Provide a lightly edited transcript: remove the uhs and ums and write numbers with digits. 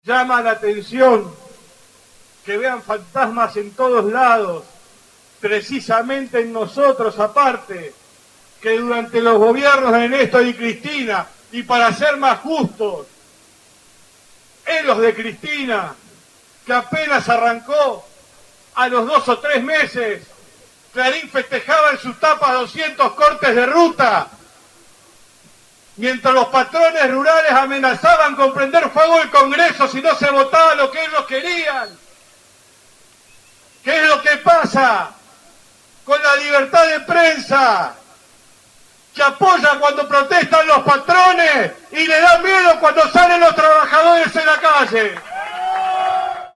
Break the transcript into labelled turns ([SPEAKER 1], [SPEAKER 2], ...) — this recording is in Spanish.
[SPEAKER 1] Llama la atención que vean fantasmas en todos lados, precisamente en nosotros aparte, que durante los gobiernos de Néstor y Cristina, y para ser más justos, en los de Cristina, que apenas arrancó, a los 2 o 3 meses, Clarín festejaba en sus tapas 200 cortes de ruta, mientras los patrones rurales amenazaban con prender fuego el Congreso si no se votaba lo que ellos querían. ¿Qué es lo que pasa con la libertad de prensa? Que apoya cuando protestan los patrones y le da miedo cuando salen los trabajadores en la calle.